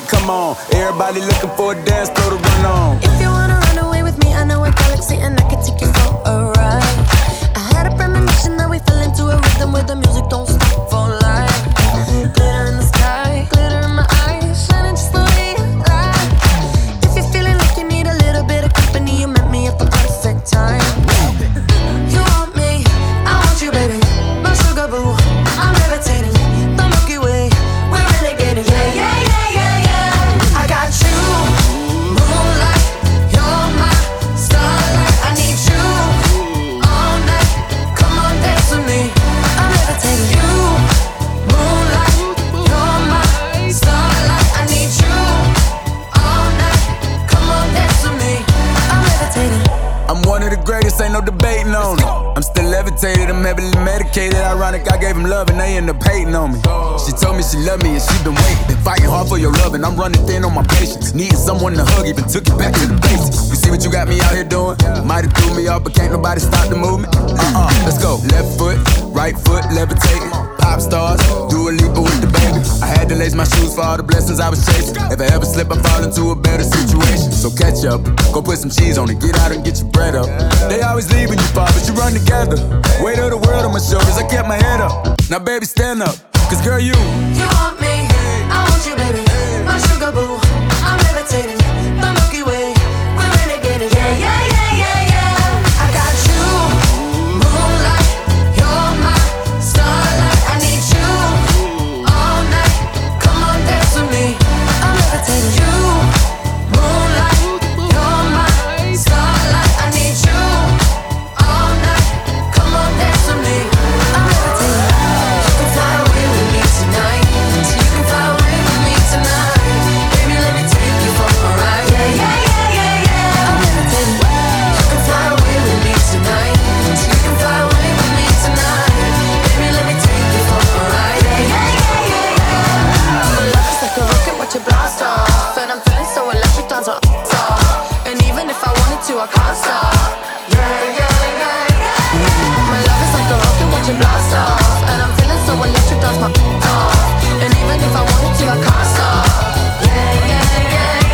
come on. Everybody looking for a dance floor to run on. If you wanna run away with me, I know a galaxy and I can take you for a ride. I had a premonition that we fell into a rhythm where the music don't stop for life. Glitter in the sky, glitter in my eyes, shining just the way you like. If you're feeling like you need a little bit of company, you met me at the perfect time. You want me, I want you, baby. My sugar boo, I'm levitating. The Milky Way, we're renegading. Yeah, yeah, yeah, yeah, yeah. I got you, moonlight. You're my starlight. I need you all night. Come on, dance with me. I'm levitating. You, moonlight. You're my starlight. I need you all night. Come on, dance with me. I'm levitating. I'm one of the greatest, ain't no debating on it. I'm still levitated, I'm heavily medicated. Ironic, I gave him love and they end up hating on me. She told me she loved me and she been waiting. Been fighting hard for your love and I'm running thin on my patience. Needing someone to hug, even took it back to the basics. You see what you got me out here doing? Might have threw me off, but can't nobody stop the movement. Let's go. Left foot, right foot, levitating. Pop stars, do a leap with the baby. I had to lace my shoes for all the blessings I was chasing. If I ever slip, I fall into a better situation. So catch up, go put some cheese on it, get out and get your bread up. They always leave when you fall, but you run together. Weight of the world on my shoulders, I kept my head up. Now baby, stand up, cause girl, you want me, I want you, baby. My sugar boo, I'm levitating. The Milky Way, we're renegading. Yeah, yeah, yeah, yeah, yeah. I got you, moonlight. You're my starlight. I need you all night. Come on, dance with me. I'm levitating. You, moonlight. You're my starlight. I need you all night. Come on, dance with me. I'm levitating. You can fly away with me tonight. You can fly away with me tonight. Baby, let me take you for a ride. Yeah, yeah, yeah, yeah, yeah. I'm levitating. You can fly away with me tonight. You can fly away with me tonight. Baby, let me take you for a ride. Yeah, yeah, yeah, yeah, yeah. My love is like a rocket, watch it blast off. And I'm feeling so electric, dance my off. And even if I wanted to, I can't stop. Yeah, yeah, yeah, yeah. My love is like a rocket, watch it blast off. And I'm feeling so electric, dance my off. And even if I wanted to, I can't stop. Yeah, yeah, yeah,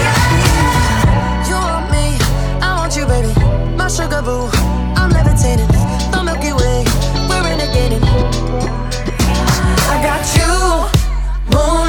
yeah. You want me, I want you, baby. My sugar boo, I'm levitating. The Milky Way, we're renegading. I got you, moon.